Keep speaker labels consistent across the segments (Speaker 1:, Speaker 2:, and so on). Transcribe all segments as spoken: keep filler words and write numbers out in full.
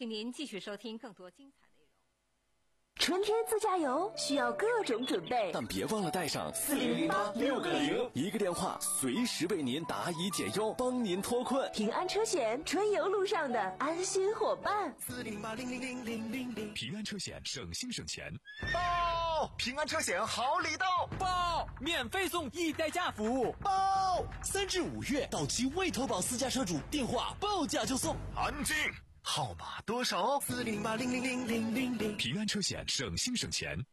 Speaker 1: 请您继续收听更多精彩内容。
Speaker 2: 春天自驾游需要各种准备，
Speaker 3: 但别忘了带上四零零八六个零，一个电话随时为您答疑解忧，帮您脱困。
Speaker 2: 平安车险，春游路上的安心伙伴。
Speaker 4: 四零八零零零零零零，
Speaker 5: 平安车险，省心省钱。
Speaker 4: 报！平安车险好礼到！
Speaker 6: 报！免费送一代驾服！
Speaker 4: 报！
Speaker 7: 三至五月到期未投保私家车主，电话报价就送。
Speaker 4: 安静。号码多少？四零八零零零零零零。
Speaker 5: 平安车险，省心省钱。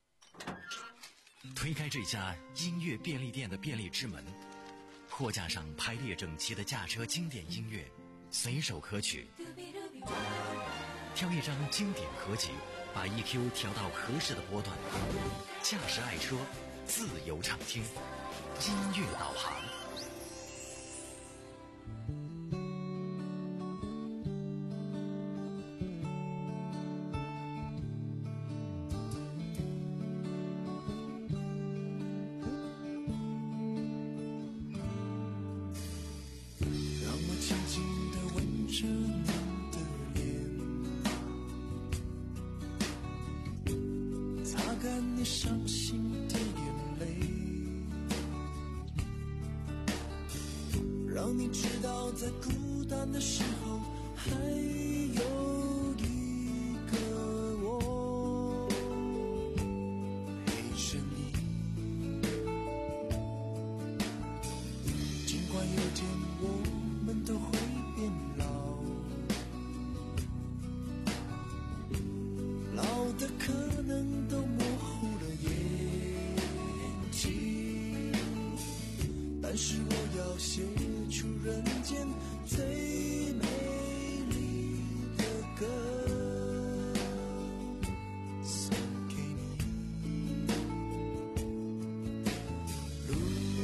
Speaker 8: 推开这家音乐便利店的便利之门，货架上排列整齐的驾车经典音乐，随手可取。挑一张经典合集，把 E Q 调到合适的波段，驾驶爱车，自由畅听，音乐导航。
Speaker 9: 你伤心的眼泪，让你知道在孤单的时候还有一个我陪着你。尽管有天我们都会变老，老的可能都模糊眼睛，但是我要写出人间最美丽的歌送给你。路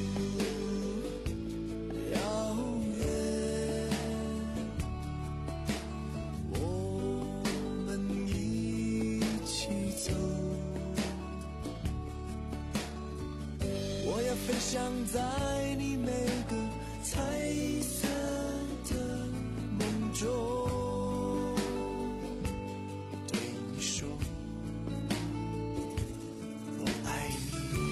Speaker 9: 遥远，我们一起走，我要飞翔在你每个彩色的梦中，对你说我爱你。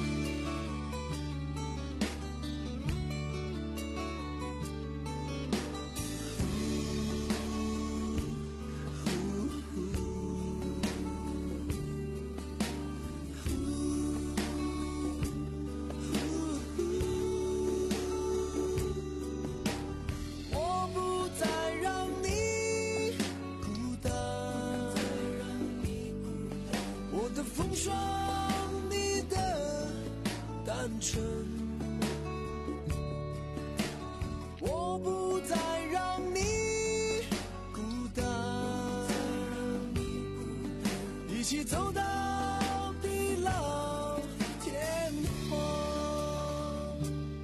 Speaker 9: 风霜，你的单纯，我不再让你孤单，一起走到地老天荒。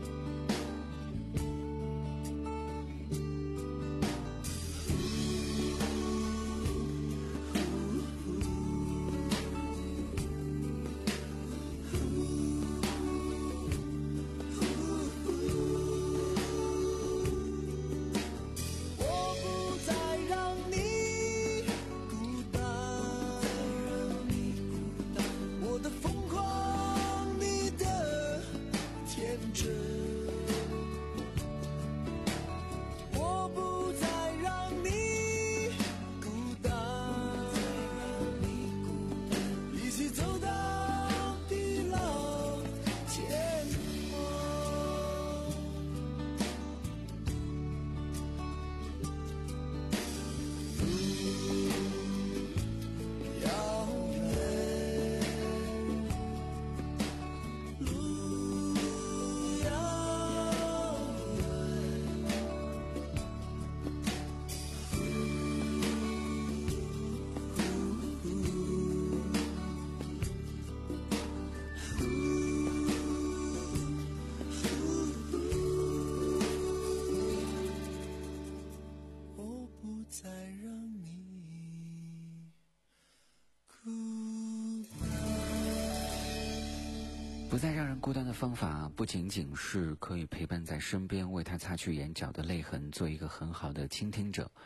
Speaker 10: 不再让人孤单的方法，不仅仅是可以陪伴在身边，为他擦去眼角的泪痕，做一个很好的倾听者。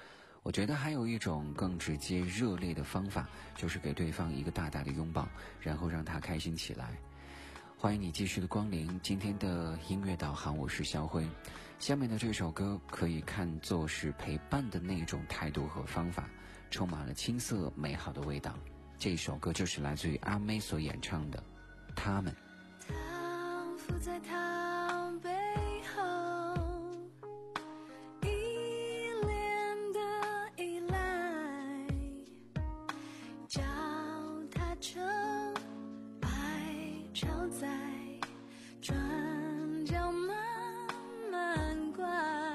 Speaker 10: 我觉得还有一种更直接热烈的方法，就是给对方一个大大的拥抱，然后让他开心起来。欢迎你继续的光临今天的音乐导航，我是肖辉。下面的这首歌可以看作是陪伴的那种态度和方法，充满了青涩美好的味道。这首歌就是来自于阿妹所演唱的《他们》。
Speaker 11: 他伏在他背后，依恋的依赖，脚踏车爱超载，转角慢慢拐，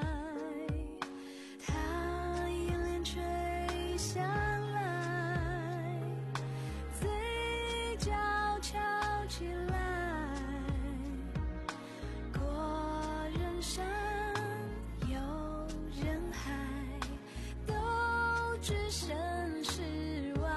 Speaker 11: 他眼帘垂下来，嘴角翘起来，过人山有人海，都置身事外。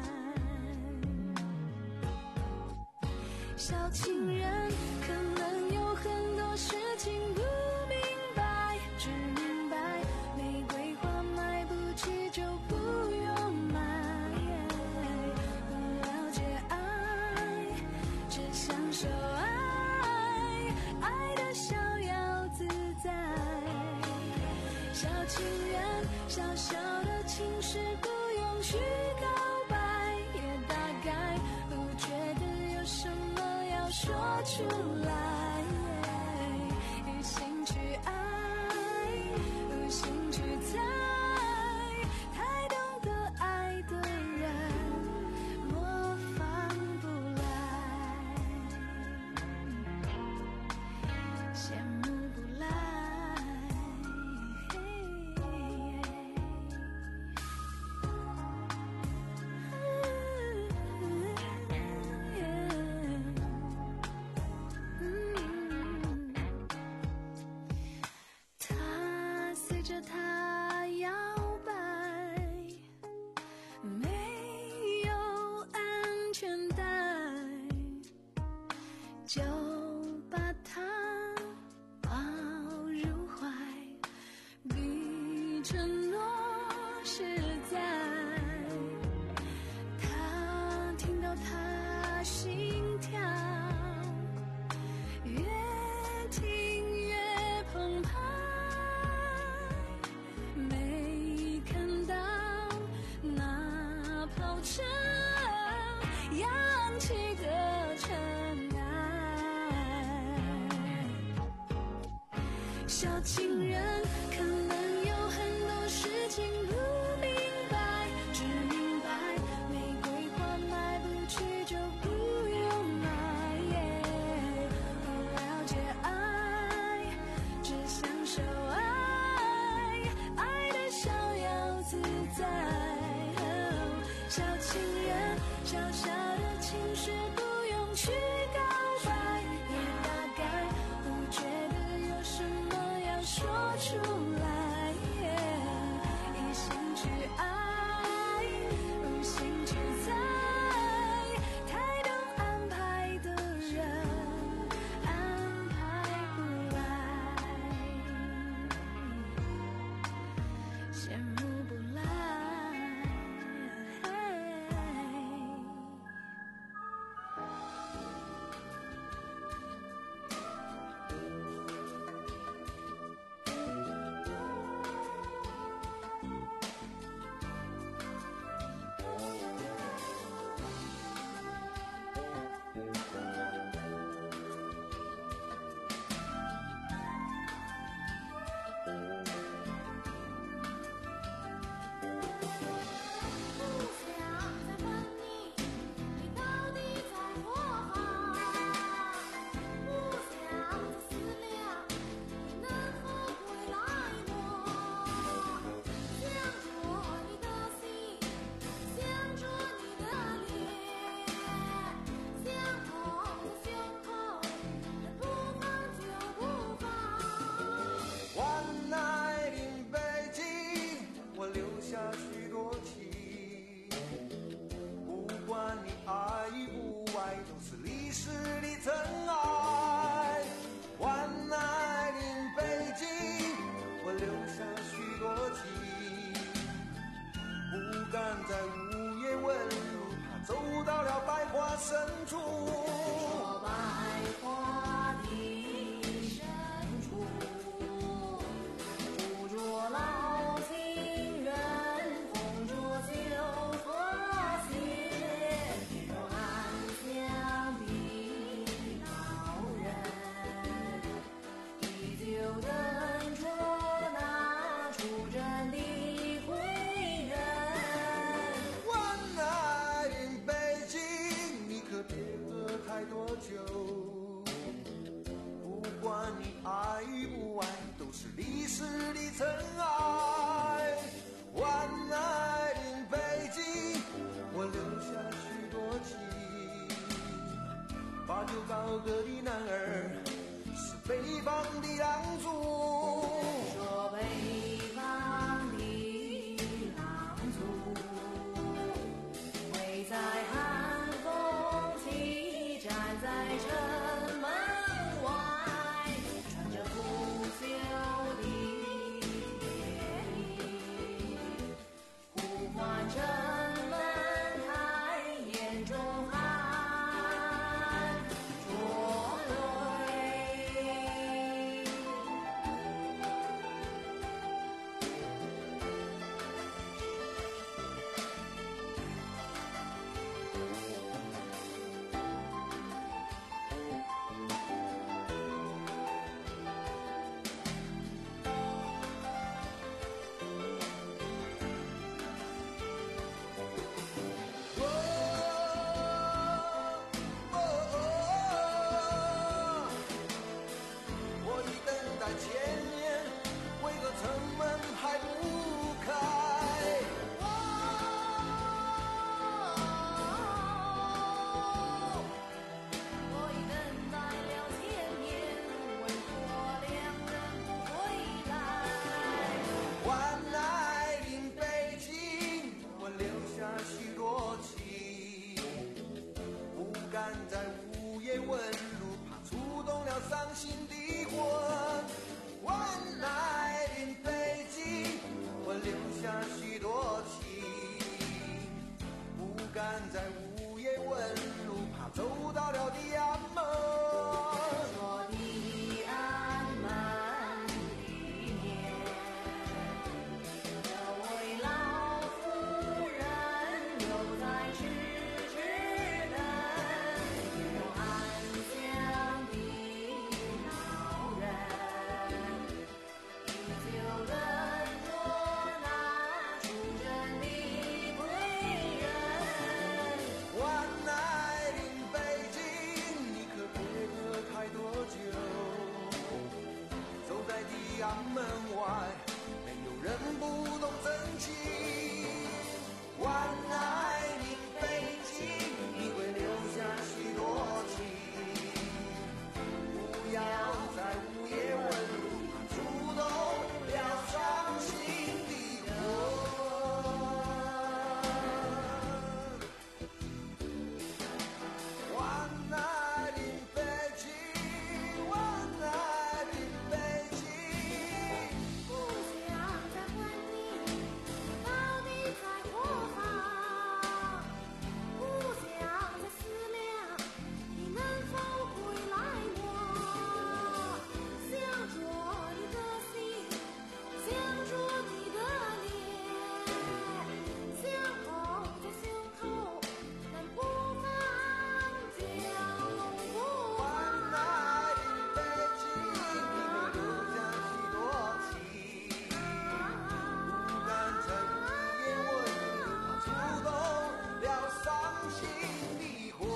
Speaker 11: 小情人可能有很多事情不明白，只明白玫瑰花买不起就不用买，不了解爱，只享受爱，爱的逍遥自在。小情人小小的情事不用去告白，也大概不觉得有什么要说出来，有兴趣爱，有兴趣猜，太懂得爱的人模仿不来，羡慕不来。他随着他摇摆，没有安全带，就把他抱入怀，比承诺实在。他听到他心跳，越听越澎湃，没看到那跑车扬起的尘埃。小情人可能有很多事情不明白，只明白玫瑰花买不起就不用买，不了解爱，只享受爱，爱的逍遥自在。小情人小小的情事不用去告白，也大概不觉得有什么要说出来，一心去爱，无心去猜，太懂安排的人安排不来，羡慕不来。
Speaker 9: 敢在午夜问路，怕走到了百花深处。
Speaker 11: 百花的深处，住着老情人，同着酒和血，有安详的老人，依旧等着那出征的归人。
Speaker 9: 万爱临北京，你可别喝太多酒，不管你爱不爱，都是历史的尘埃。万爱临北京，我留下许多情，把酒高歌的男儿是北方的狼族。
Speaker 11: 说北方的狼族，会在寒风起，站在城门外，穿着不朽的夜衣，呼唤城门开，眼中含着泪。
Speaker 9: 哦哦哦，我的等待千年，为何城门还不开？
Speaker 11: 我已等待了千年，为何两人不回来？
Speaker 9: 万爱临北京，我留下许多情，不敢在午夜问路，怕触动了伤心的魂。万爱临北京，我留下许多情，不敢在午夜问路，怕走到了地安门。
Speaker 11: 说的安门里面，这位老妇人又在痴痴等，有安详的老人，依旧等着那出征的归人。
Speaker 9: 万爱临北京，你可别喝太多酒，走在地安门外，没有人不懂真情。万爱临北京，你会留下许多情，不要在午夜问路，触动了伤心的魂。万爱临北京，万爱临北京。
Speaker 11: 不想再问你，到底在何方？不想再思量，你能否回来我？想着你的心，想着你的脸，相捧在胸口，但不放脚不
Speaker 9: 万
Speaker 11: 放。
Speaker 9: 爱临北京，你会留下许多情，不敢在午夜问路，怕触动了伤心的魂。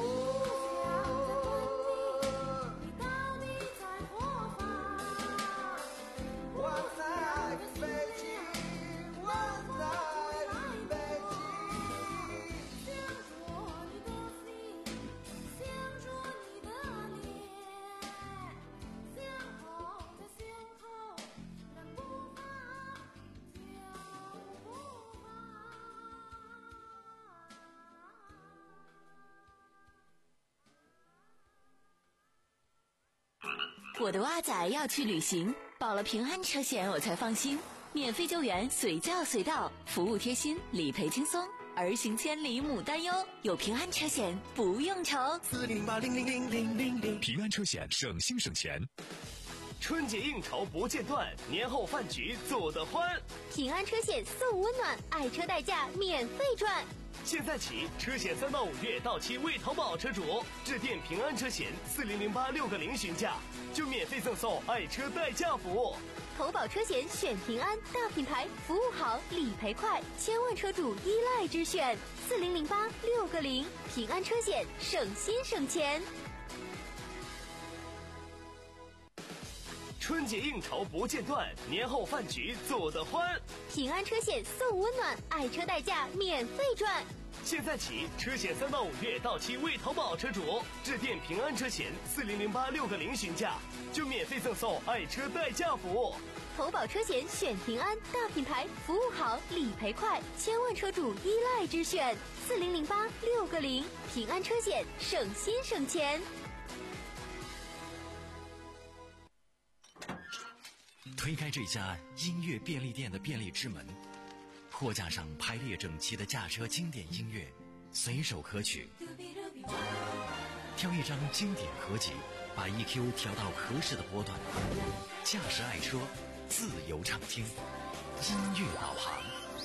Speaker 11: 你到底在何方？
Speaker 9: 万爱临北京，万爱临北京。
Speaker 11: 想着你的心，想着你的脸，相捧在胸口，但不放脚不放。
Speaker 2: 我的蛙仔要去旅行，保了平安车险我才放心。 免费救援随叫随到，服务贴心，理赔轻松。儿行千里母担忧，有平安车险不用愁。
Speaker 4: 四零八零零零零零零，
Speaker 5: 平安车险省心省钱。
Speaker 3: 春节应酬不间断，年后饭局做得欢。
Speaker 11: 平安车险送温暖，爱车代驾免费赚。
Speaker 3: 现在起，车险三到五月到期未投保车主，致电平安车险四零零八六个零询价，就免费赠送爱车代驾服务。
Speaker 11: 投保车险选平安，大品牌，服务好，理赔快，千万车主依赖之选。四零零八六个零，平安车险，省心省钱。
Speaker 3: 春节应酬不间断，年后饭局做得欢。
Speaker 11: 平安车险送温暖，爱车代驾免费赚。
Speaker 3: 现在起，车险三到五月到期未投保车主，致电平安车险四零零八六个零询价，就免费赠送爱车代驾服务。
Speaker 11: 投保车险选平安，大品牌，服务好，理赔快，千万车主依赖之选。四零零八六个零，平安车险，省心省钱。
Speaker 8: 推开这家音乐便利店的便利之门，货架上排列整齐的驾车经典音乐，随手可取。挑一张经典合集，把 E Q 调到合适的波段，驾驶爱车，自由畅听，音乐导航。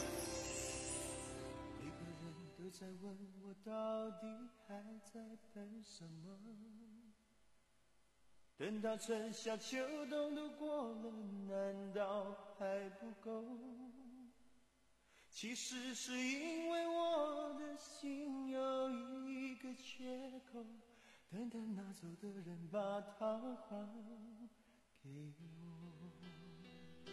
Speaker 9: 每个人都在问我到底还在等什么，等到春夏秋冬都过了，难道还不够？其实是因为我的心有一个缺口，等待拿走的人把它还给我。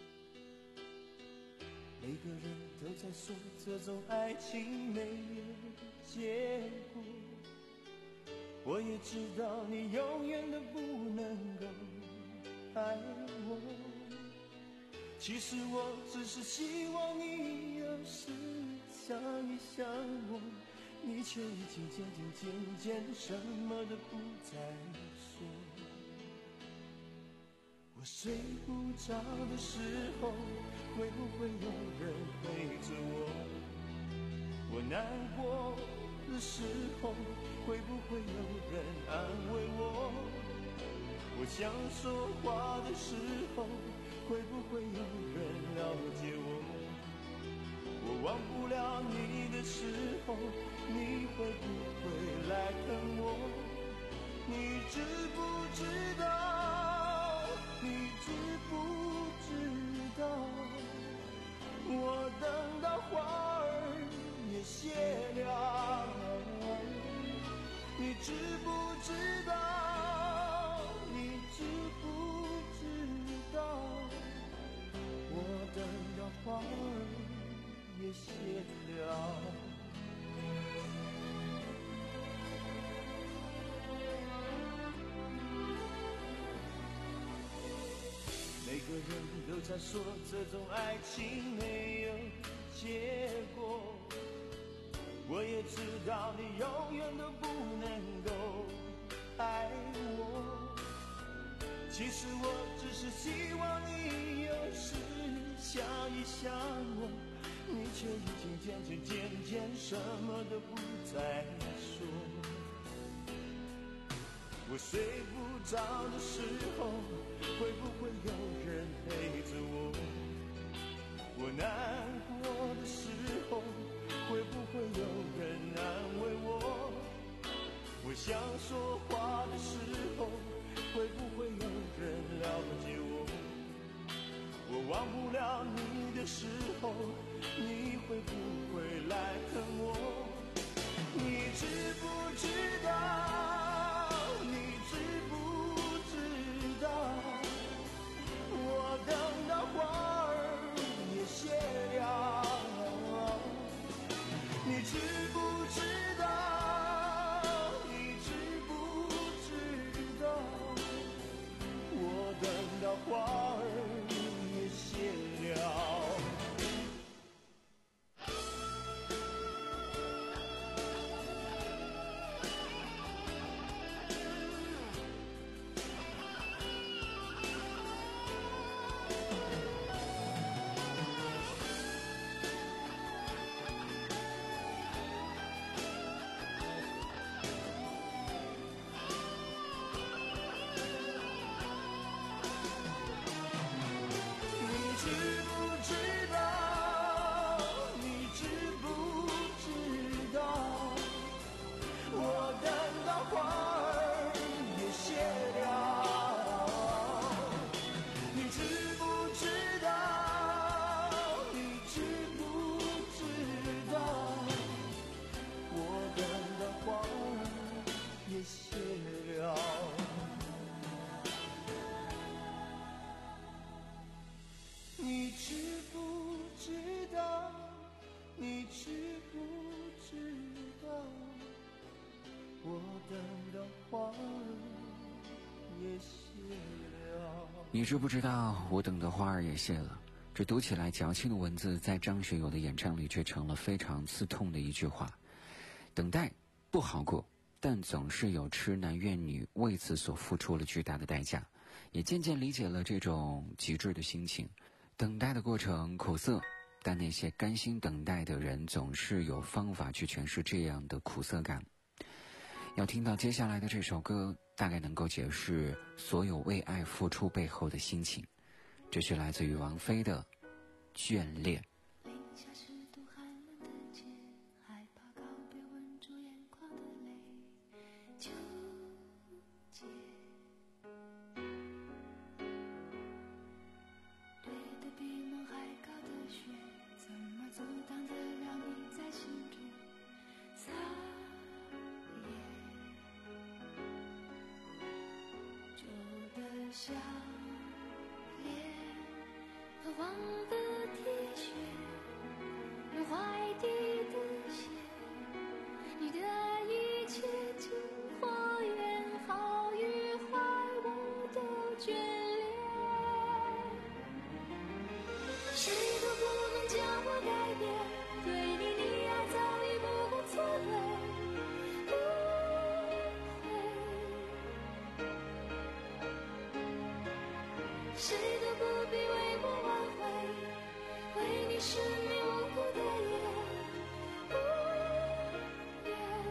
Speaker 9: 每个人都在说这种爱情没有结果，我也知道你永远都不能够爱我，其实我只是希望你有时想一想我，你却已经渐渐渐渐什么都不再说。我睡不着的时候，会不会有人陪着我？我难过的时候，会不会有人安慰我？我想说话的时候，会不会有人了解我？我忘不了你的时候，你会不会来疼我？你知不知道？你知不知道？我等到花儿也谢了，你知不知道？你知不知道？我等到花儿也谢了。每个人都在说这种爱情没有结果，我也知道你永远都不能够爱我，其实我只是希望你有时想一想我，你却已经渐渐渐渐什么都不再说。我睡不着的时候，会不会有人陪着我？我难过的时候，会不会有人安慰我？我想说话的时候，会不会有人了解我？我忘不了你的时候，你会不会来疼我？你知不知道？你知不知道？我等到花儿也谢了，你知不知道？你知不知道？我等到花儿也谢了。 我等的花儿也谢了。
Speaker 10: 你知不知道我等的花儿也谢了？这读起来矫情的文字，在张学友的演唱里却成了非常刺痛的一句话。等待不好过，但总是有痴男怨女为此所付出了巨大的代价，也渐渐理解了这种极致的心情。等待的过程苦涩，但那些甘心等待的人总是有方法去诠释这样的苦涩感。要听到接下来的这首歌，大概能够解释所有为爱付出背后的心情。这是来自于王菲的《眷恋》。
Speaker 11: 零下十度寒冷的街，害怕告别吻住眼眶的泪，纠结。堆得比梦还高的雪，怎么阻挡得了你在心中撒野？旧的笑脸，泛黄的 T 恤，满怀地的血，你的一切经过远好与坏我都眷恋，谁都不能将我改变，对你溺爱早已不顾错对，不会，谁都不必为我挽回，为你失眠无辜的夜，不愿。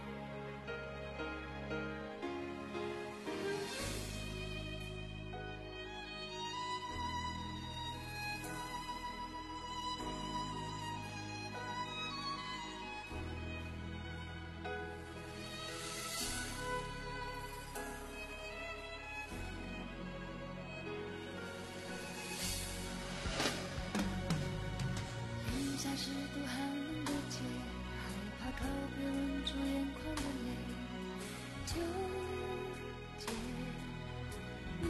Speaker 11: 零下十度寒冷的街，害怕告别吻住眼眶的泪，纠结。嗯，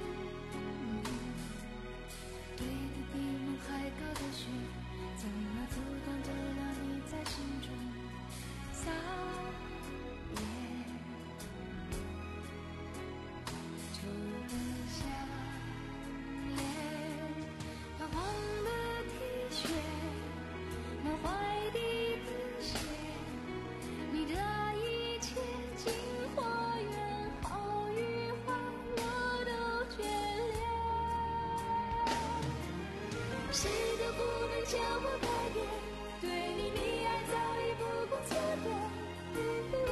Speaker 11: 堆得比梦还高的雪，怎么阻挡得了你在心中撒野？旧的笑脸，泛黄的 T 恤，满怀地的血，你的一切经过远好与坏我都眷恋，谁都不能将我改变，对你溺爱早已不顾错对，不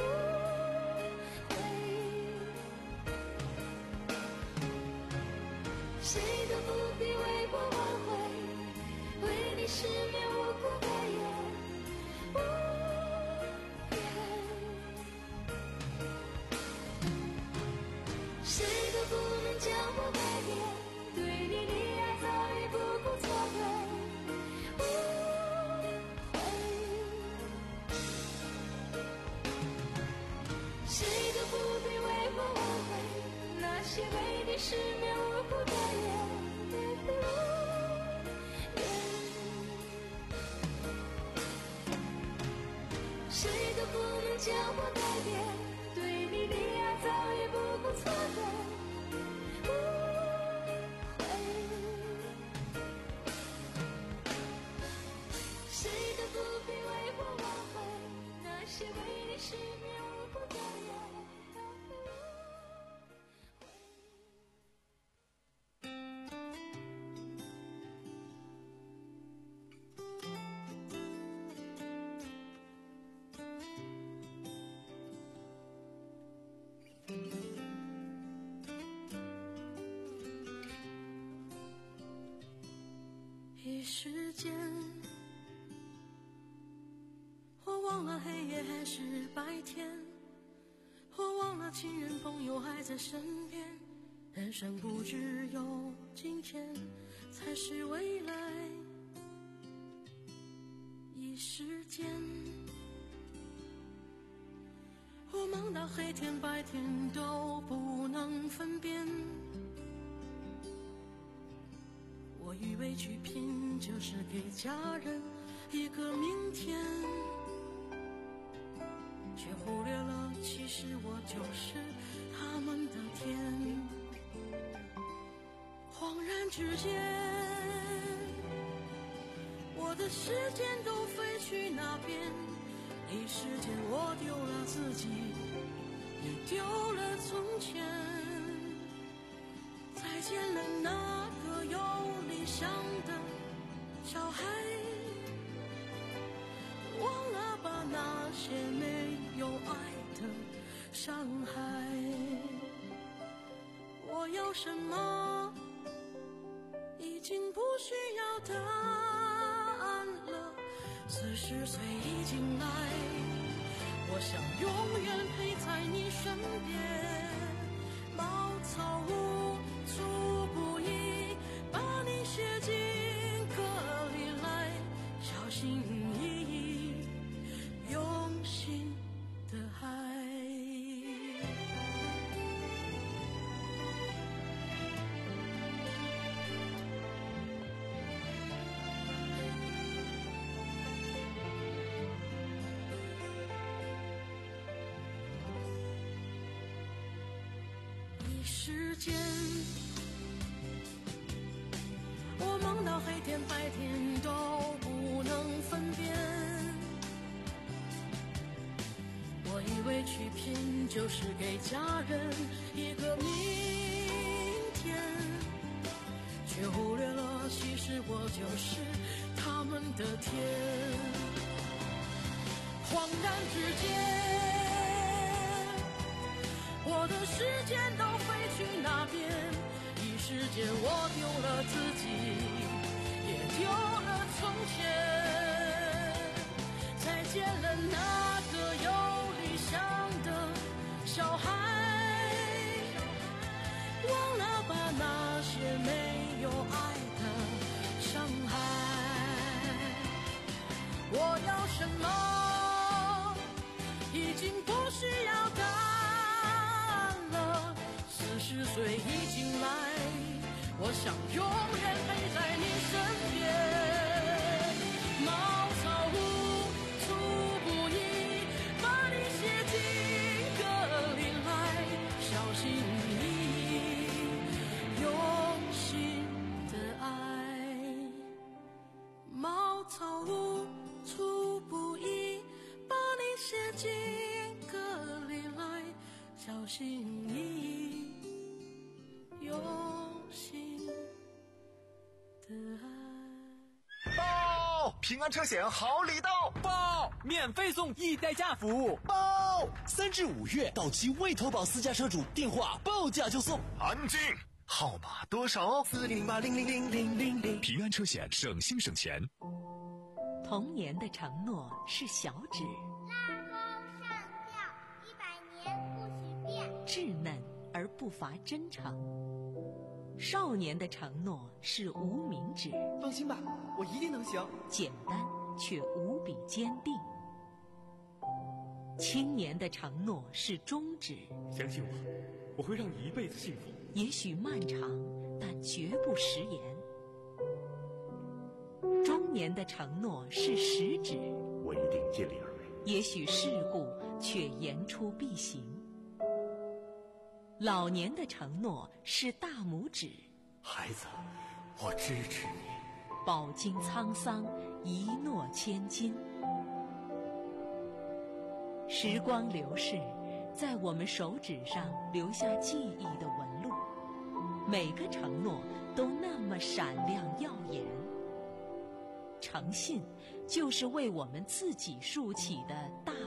Speaker 11: 会，谁都不必为我挽回，为你失眠无辜的夜，不愿，谁都不能将我改变，对你溺爱早已不顾错对，不会，谁都不必为我挽回，那些为你失眠无辜的夜，不愿。谁都不能将我改变，对你溺爱早已不顾错对，不会，谁都不必为我挽回，那些为你失眠无辜的夜，不会。一时间，我忘了黑夜还是白天，我忘了亲人朋友还在身边，人生不只有今天才是未来。一时间，我忙到黑天白天都不能分辨，我以为去拼就是给家人一个明天，却忽略了其实我就是他们的天。恍然之间，我的时间都飞去那边，一时间我丢了自己，也丢了从前。再见了那个有理想的小孩，忘了吧那些没有爱的伤害。我要什么已经不需要答案了，四十岁已经来，我想永远陪在你身边。茅草屋粗布衣，把你写进歌里来，小心翼翼，用心的爱。一时间，我梦到黑天白天都不能分辨。我以为去拼就是给家人一个明天，却忽略了其实我就是他们的天。恍然之间，我的时间都飞去那边，一时间我丢了自己，也丢了从前。再见了那个有理想的小孩，忘了吧那些没有爱的伤害。我要什么已经不需要答案了，四十岁已经来，我想永远陪在你身边。茅草屋粗布衣，把你写进歌里来，小心翼翼，用心的爱。茅草屋粗布衣，把你写进歌里来，小心翼翼，用心的爱。
Speaker 4: 报！平安车险好礼到！
Speaker 6: 报！免费送一代驾服务！
Speaker 7: 报！三至五月到期未投保私家车主电话报价就送。
Speaker 4: 安静！号码多少？四零零八零零零零零零。
Speaker 5: 平安车险省心省钱。
Speaker 2: 童年的承诺是小指，
Speaker 12: 拉钩上吊，一百年不许变。
Speaker 2: 稚嫩而不乏真诚。少年的承诺是无名指，
Speaker 13: 放心吧，我一定能行。
Speaker 2: 简单却无比坚定。青年的承诺是中指，
Speaker 14: 相信我，我会让你一辈子幸福。
Speaker 2: 也许漫长，但绝不食言。中年的承诺是食指，
Speaker 14: 我一定尽力而为。
Speaker 2: 也许世故，却言出必行。老年的承诺是大拇指，
Speaker 14: 孩子，我支持你。
Speaker 2: 饱经沧桑，一诺千金。时光流逝，在我们手指上留下记忆的纹路，每个承诺都那么闪亮耀眼。诚信就是为我们自己竖起的大